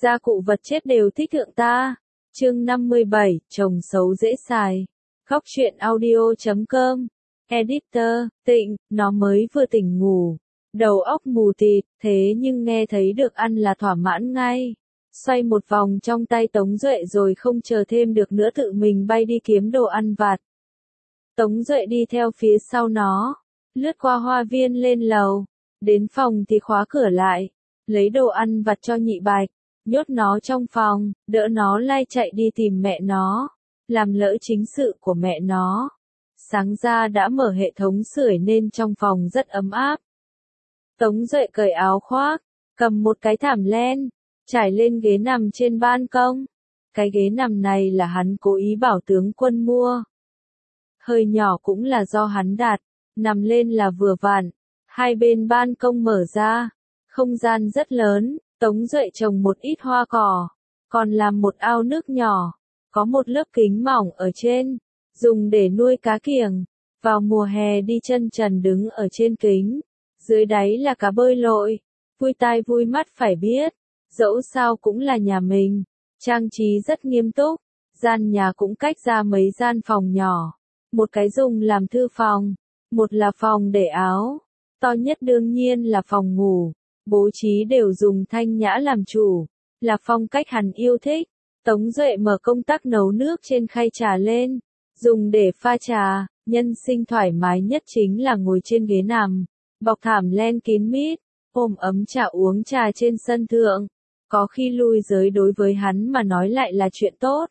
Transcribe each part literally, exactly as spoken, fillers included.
gia cụ vật chết đều thích thượng ta. Chương năm mươi bảy, chồng xấu dễ xài. Góc truyện audio chấm com. Editor, Tịnh, nó mới vừa tỉnh ngủ. Đầu óc mù tịt, thế nhưng nghe thấy được ăn là thỏa mãn ngay. Xoay một vòng trong tay Tống Duệ rồi không chờ thêm được nữa tự mình bay đi kiếm đồ ăn vặt. Tống Duệ đi theo phía sau nó, lướt qua hoa viên lên lầu, đến phòng thì khóa cửa lại, lấy đồ ăn vặt cho Nhị Bạch, nhốt nó trong phòng, đỡ nó lai chạy đi tìm mẹ nó, làm lỡ chính sự của mẹ nó. Sáng ra đã mở hệ thống sưởi nên trong phòng rất ấm áp. Tống Duệ cởi áo khoác, cầm một cái thảm len, trải lên ghế nằm trên ban công. Cái ghế nằm này là hắn cố ý bảo tướng Quân mua. Hơi nhỏ cũng là do hắn đặt, nằm lên là vừa vặn. Hai bên ban công mở ra, không gian rất lớn. Tống Duệ trồng một ít hoa cỏ, còn làm một ao nước nhỏ, có một lớp kính mỏng ở trên, dùng để nuôi cá kiểng. Vào mùa hè đi chân trần đứng ở trên kính, dưới đáy là cá bơi lội, vui tai vui mắt phải biết, dẫu sao cũng là nhà mình, trang trí rất nghiêm túc, gian nhà cũng cách ra mấy gian phòng nhỏ, một cái dùng làm thư phòng, một là phòng để áo, to nhất đương nhiên là phòng ngủ. Bố trí đều dùng thanh nhã làm chủ, là phong cách hắn yêu thích. Tống Duệ mở công tắc nấu nước trên khay trà lên, dùng để pha trà. Nhân sinh thoải mái nhất chính là ngồi trên ghế nằm, bọc thảm len kín mít, ôm ấm trà uống trà trên sân thượng. Có khi lui giới đối với hắn mà nói lại là chuyện tốt.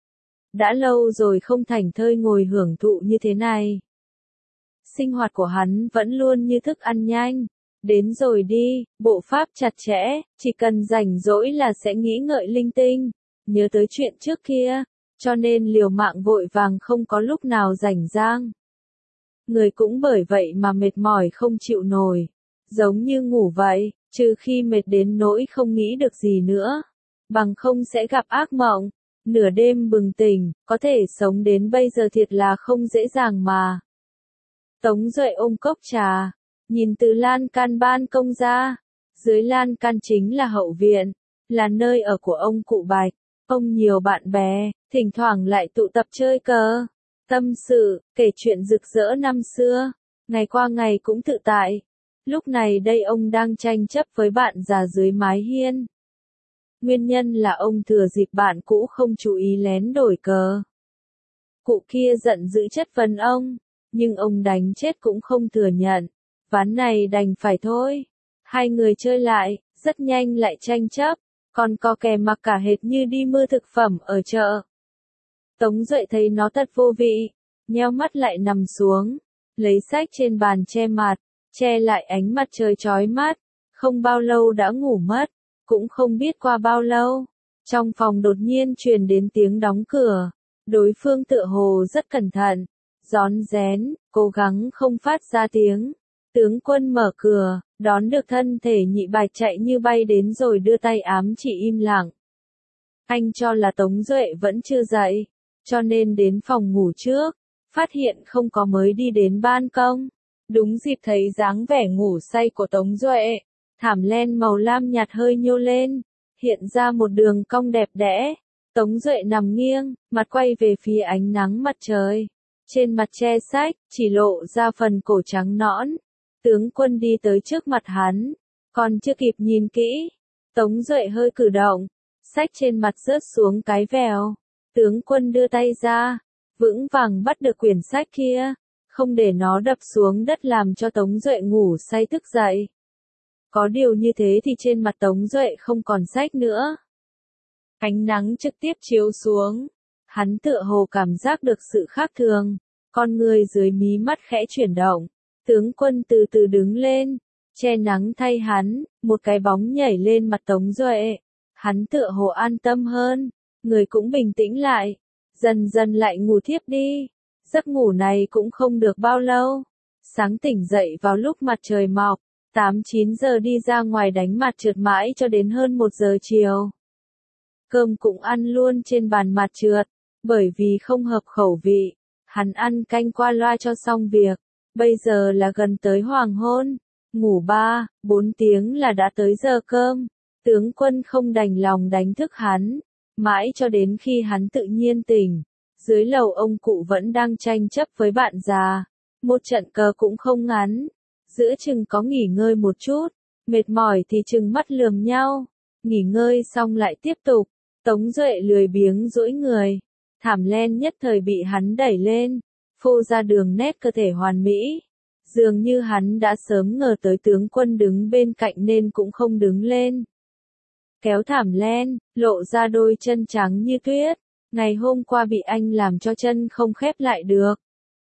Đã lâu rồi không thảnh thơi ngồi hưởng thụ như thế này. Sinh hoạt của hắn vẫn luôn như thức ăn nhanh. Đến rồi đi, bộ pháp chặt chẽ, chỉ cần rảnh rỗi là sẽ nghĩ ngợi linh tinh, nhớ tới chuyện trước kia, cho nên liều mạng vội vàng không có lúc nào rảnh rang. Người cũng bởi vậy mà mệt mỏi không chịu nổi, giống như ngủ vậy, trừ khi mệt đến nỗi không nghĩ được gì nữa, bằng không sẽ gặp ác mộng, nửa đêm bừng tỉnh, có thể sống đến bây giờ thiệt là không dễ dàng mà. Tống Duệ ôm cốc trà, nhìn từ lan can ban công ra, dưới lan can chính là hậu viện, là nơi ở của ông cụ Bạch. Ông nhiều bạn bè, thỉnh thoảng lại tụ tập chơi cờ, tâm sự, kể chuyện rực rỡ năm xưa, ngày qua ngày cũng tự tại. Lúc này đây ông đang tranh chấp với bạn già dưới mái hiên. Nguyên nhân là ông thừa dịp bạn cũ không chú ý lén đổi cờ. Cụ kia giận dữ chất vấn ông, nhưng ông đánh chết cũng không thừa nhận. Ván này đành phải thôi. Hai người chơi lại, rất nhanh lại tranh chấp, còn có kẻ mặc cả hệt như đi mua thực phẩm ở chợ. Tống Duệ thấy nó thật vô vị, nheo mắt lại nằm xuống, lấy sách trên bàn che mặt, che lại ánh mặt trời chói mắt, không bao lâu đã ngủ mất, cũng không biết qua bao lâu. Trong phòng đột nhiên truyền đến tiếng đóng cửa, đối phương tựa hồ rất cẩn thận, rón rén, cố gắng không phát ra tiếng. Tướng Quân mở cửa, đón được thân thể Nhị Bạch chạy như bay đến rồi đưa tay ám chỉ im lặng. Anh cho là Tống Duệ vẫn chưa dậy, cho nên đến phòng ngủ trước, phát hiện không có mới đi đến ban công. Đúng dịp thấy dáng vẻ ngủ say của Tống Duệ, thảm len màu lam nhạt hơi nhô lên, hiện ra một đường cong đẹp đẽ. Tống Duệ nằm nghiêng, mặt quay về phía ánh nắng mặt trời. Trên mặt che sách, chỉ lộ ra phần cổ trắng nõn. Tướng Quân đi tới trước mặt hắn, còn chưa kịp nhìn kỹ, Tống Duệ hơi cử động, sách trên mặt rớt xuống cái vèo. Tướng Quân đưa tay ra, vững vàng bắt được quyển sách kia, không để nó đập xuống đất làm cho Tống Duệ ngủ say thức dậy. Có điều như thế thì trên mặt Tống Duệ không còn sách nữa. Ánh nắng trực tiếp chiếu xuống, hắn tựa hồ cảm giác được sự khác thường, con người dưới mí mắt khẽ chuyển động. Tướng Quân từ từ đứng lên, che nắng thay hắn, một cái bóng nhảy lên mặt Tống Duệ. Hắn tựa hồ an tâm hơn, người cũng bình tĩnh lại, dần dần lại ngủ thiếp đi. Giấc ngủ này cũng không được bao lâu. Sáng tỉnh dậy vào lúc mặt trời mọc, tám chín giờ đi ra ngoài đánh mặt trượt mãi cho đến hơn một giờ chiều. Cơm cũng ăn luôn trên bàn mặt trượt, bởi vì không hợp khẩu vị, hắn ăn canh qua loa cho xong việc. Bây giờ là gần tới hoàng hôn, ngủ ba, bốn tiếng là đã tới giờ cơm. Tướng quân không đành lòng đánh thức hắn, mãi cho đến khi hắn tự nhiên tỉnh. Dưới lầu ông cụ vẫn đang tranh chấp với bạn già, một trận cờ cũng không ngắn. Giữa chừng có nghỉ ngơi một chút, mệt mỏi thì chừng mắt lườm nhau, nghỉ ngơi xong lại tiếp tục. Tống Duệ lười biếng duỗi người, thảm len nhất thời bị hắn đẩy lên, phô ra đường nét cơ thể hoàn mỹ. Dường như hắn đã sớm ngờ tới tướng quân đứng bên cạnh nên cũng không đứng lên. Kéo thảm len, lộ ra đôi chân trắng như tuyết, ngày hôm qua bị anh làm cho chân không khép lại được.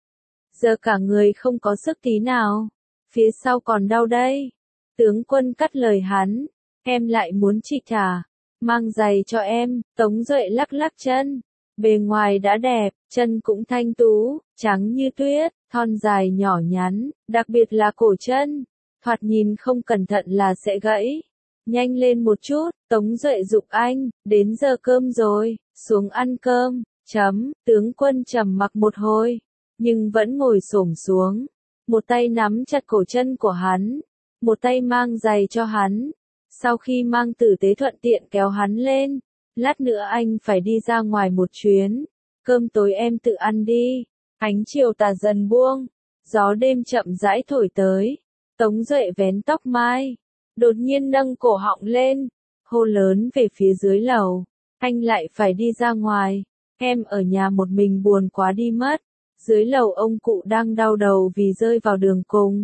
Giờ cả người không có sức tí nào, phía sau còn đau đây. Tướng quân cắt lời hắn, em lại muốn chị trả, mang giày cho em. Tống Duệ lắc lắc chân, bề ngoài đã đẹp, chân cũng thanh tú, trắng như tuyết, thon dài nhỏ nhắn, đặc biệt là cổ chân, thoạt nhìn không cẩn thận là sẽ gãy. Nhanh lên một chút, Tống Duệ giục anh, đến giờ cơm rồi, xuống ăn cơm. Chấm, tướng quân trầm mặc một hồi, nhưng vẫn ngồi xổm xuống, một tay nắm chặt cổ chân của hắn, một tay mang giày cho hắn. Sau khi mang tử tế thuận tiện kéo hắn lên, lát nữa anh phải đi ra ngoài một chuyến, cơm tối em tự ăn đi. Ánh chiều tà dần buông, gió đêm chậm rãi thổi tới. Tống Duệ vén tóc mai, đột nhiên nâng cổ họng lên, hô lớn về phía dưới lầu, anh lại phải đi ra ngoài, em ở nhà một mình buồn quá đi mất. Dưới lầu ông cụ đang đau đầu vì rơi vào đường cùng.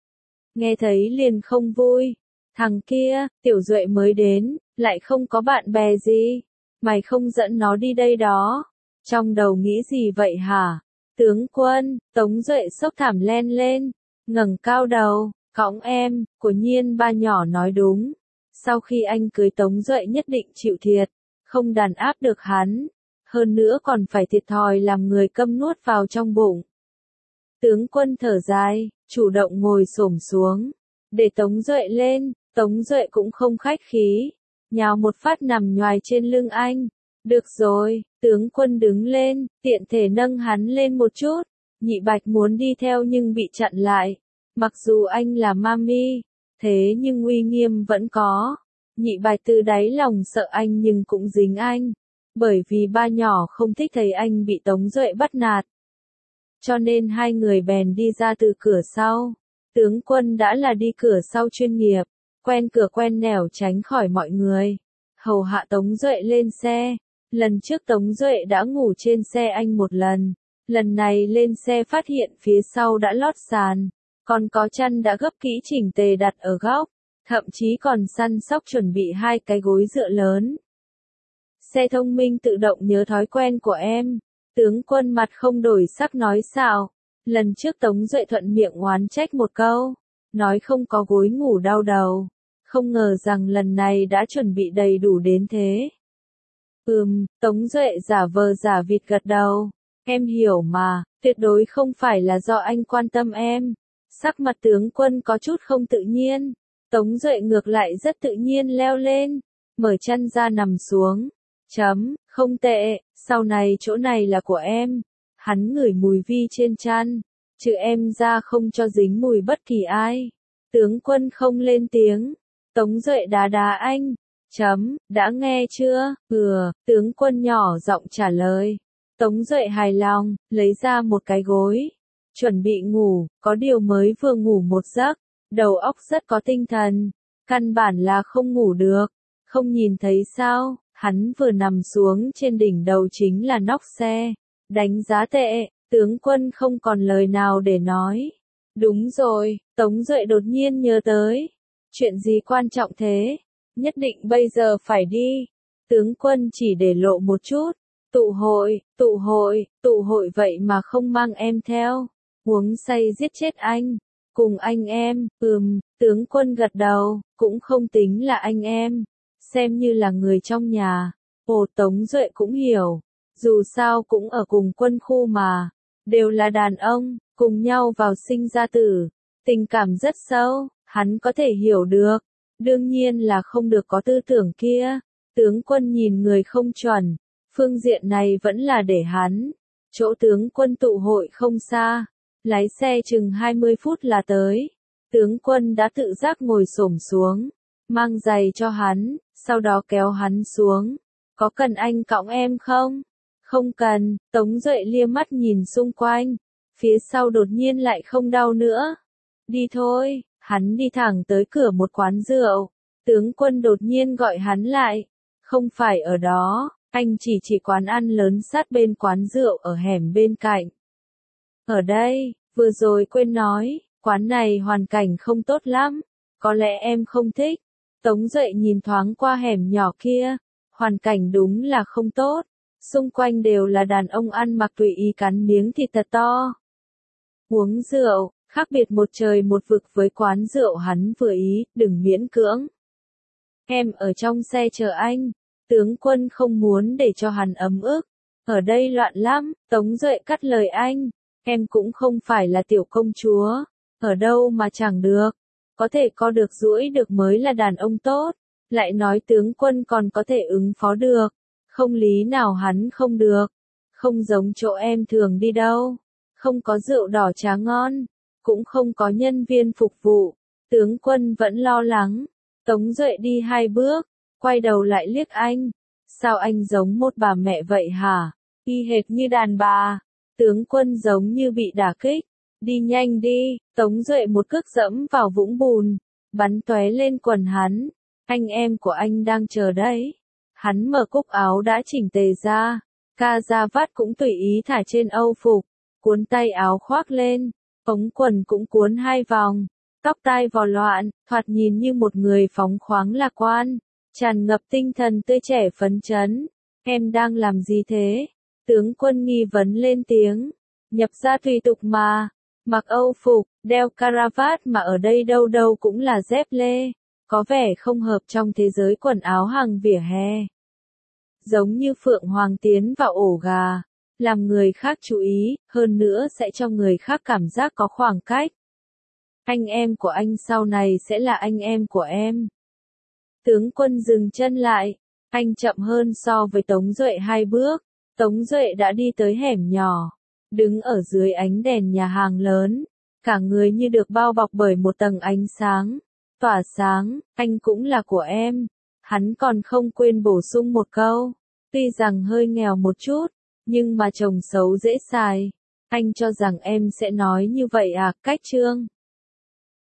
Nghe thấy liền không vui, thằng kia, Tiểu Duệ mới đến, lại không có bạn bè gì, mày không dẫn nó đi đây đó, trong đầu nghĩ gì vậy hả? Tướng quân, Tống Duệ xốc thảm len lên, ngẩng cao đầu, cõng em, của nhiên ba nhỏ nói đúng. Sau khi anh cưới Tống Duệ nhất định chịu thiệt, không đàn áp được hắn, hơn nữa còn phải thiệt thòi làm người câm nuốt vào trong bụng. Tướng quân thở dài, chủ động ngồi xổm xuống, để Tống Duệ lên. Tống Duệ cũng không khách khí, nhào một phát nằm nhoài trên lưng anh. Được rồi, tướng quân đứng lên, tiện thể nâng hắn lên một chút. Nhị Bạch muốn đi theo nhưng bị chặn lại. Mặc dù anh là mami, thế nhưng uy nghiêm vẫn có. Nhị Bạch từ đáy lòng sợ anh nhưng cũng dính anh. Bởi vì ba nhỏ không thích thấy anh bị Tống Duệ bắt nạt. Cho nên hai người bèn đi ra từ cửa sau. Tướng quân đã là đi cửa sau chuyên nghiệp, quen cửa quen nẻo tránh khỏi mọi người. Hầu hạ Tống Duệ lên xe. Lần trước Tống Duệ đã ngủ trên xe anh một lần. Lần này lên xe phát hiện phía sau đã lót sàn. Còn có chăn đã gấp kỹ chỉnh tề đặt ở góc. Thậm chí còn săn sóc chuẩn bị hai cái gối dựa lớn. Xe thông minh tự động nhớ thói quen của em. Tướng quân mặt không đổi sắc nói xạo. Lần trước Tống Duệ thuận miệng oán trách một câu. Nói không có gối ngủ đau đầu. Không ngờ rằng lần này đã chuẩn bị đầy đủ đến thế. Ừm, Tống Duệ giả vờ giả vịt gật đầu. Em hiểu mà, tuyệt đối không phải là do anh quan tâm em. Sắc mặt tướng quân có chút không tự nhiên. Tống Duệ ngược lại rất tự nhiên leo lên, mở chân ra nằm xuống. Chấm, không tệ, sau này chỗ này là của em. Hắn ngửi mùi vi trên chăn, trừ em ra không cho dính mùi bất kỳ ai. Tướng quân không lên tiếng. Tống Duệ đá đá anh. Chấm, đã nghe chưa? Ừ, tướng quân nhỏ giọng trả lời. Tống Duệ hài lòng, lấy ra một cái gối. Chuẩn bị ngủ, có điều mới vừa ngủ một giấc. Đầu óc rất có tinh thần. Căn bản là không ngủ được. Không nhìn thấy sao, hắn vừa nằm xuống trên đỉnh đầu chính là nóc xe. Đánh giá tệ, tướng quân không còn lời nào để nói. Đúng rồi, Tống Duệ đột nhiên nhớ tới. Chuyện gì quan trọng thế? Nhất định bây giờ phải đi. Tướng quân chỉ để lộ một chút. Tụ hội, tụ hội, tụ hội vậy mà không mang em theo. Uống say giết chết anh. Cùng anh em, ừm, tướng quân gật đầu, cũng không tính là anh em. Xem như là người trong nhà. Ồ, Tống Duệ cũng hiểu. Dù sao cũng ở cùng quân khu mà. Đều là đàn ông, cùng nhau vào sinh ra tử. Tình cảm rất sâu, hắn có thể hiểu được. Đương nhiên là không được có tư tưởng kia. Tướng quân nhìn người không chuẩn. Phương diện này vẫn là để hắn. Chỗ tướng quân tụ hội không xa. Lái xe chừng hai mươi phút là tới. Tướng quân đã tự giác ngồi xổm xuống. mang giày cho hắn, sau đó kéo hắn xuống. Có cần anh cõng em không? Không cần, Tống Duệ lia mắt nhìn xung quanh, phía sau đột nhiên lại không đau nữa. Đi thôi, hắn đi thẳng tới cửa một quán rượu, tướng quân đột nhiên gọi hắn lại. Không phải ở đó, anh chỉ chỉ quán ăn lớn sát bên quán rượu ở hẻm bên cạnh. Ở đây, vừa rồi quên nói, quán này hoàn cảnh không tốt lắm, có lẽ em không thích. Tống Duệ nhìn thoáng qua hẻm nhỏ kia, hoàn cảnh đúng là không tốt, xung quanh đều là đàn ông ăn mặc tùy ý cắn miếng thịt thật to. Uống rượu, khác biệt một trời một vực với quán rượu hắn vừa ý, đừng miễn cưỡng. Em ở trong xe chờ anh, tướng quân không muốn để cho hắn ấm ức. Ở đây loạn lắm, Tống Duệ cắt lời anh, em cũng không phải là tiểu công chúa, ở đâu mà chẳng được, có thể co được duỗi được mới là đàn ông tốt, lại nói tướng quân còn có thể ứng phó được, không lý nào hắn không được, không giống chỗ em thường đi đâu, không có rượu đỏ trá ngon, cũng không có nhân viên phục vụ, tướng quân vẫn lo lắng. Tống Duệ đi hai bước, quay đầu lại liếc anh, sao anh giống một bà mẹ vậy hả, y hệt như đàn bà. Tướng quân giống như bị đả kích, đi nhanh đi, Tống Duệ một cước dẫm vào vũng bùn, bắn tóe lên quần hắn, anh em của anh đang chờ đấy. Hắn mở cúc áo đã chỉnh tề ra, ca da vát cũng tùy ý thả trên âu phục, cuốn tay áo khoác lên, ống quần cũng cuốn hai vòng, tóc tai vò loạn, thoạt nhìn như một người phóng khoáng lạc quan, tràn ngập tinh thần tươi trẻ phấn chấn. Em đang làm gì thế? Tướng quân nghi vấn lên tiếng, nhập gia tùy tục mà, mặc âu phục, đeo caravat mà ở đây đâu đâu cũng là dép lê, có vẻ không hợp trong thế giới quần áo hàng vỉa hè. Giống như phượng hoàng tiến vào ổ gà, làm người khác chú ý, hơn nữa sẽ cho người khác cảm giác có khoảng cách. Anh em của anh sau này sẽ là anh em của em. Tướng quân dừng chân lại, anh chậm hơn so với Tống Duệ hai bước. Tống Duệ đã đi tới hẻm nhỏ, đứng ở dưới ánh đèn nhà hàng lớn, cả người như được bao bọc bởi một tầng ánh sáng, tỏa sáng, anh cũng là của em. Hắn còn không quên bổ sung một câu, tuy rằng hơi nghèo một chút, nhưng mà chồng xấu dễ xài. Anh cho rằng em sẽ nói như vậy à, cách trương.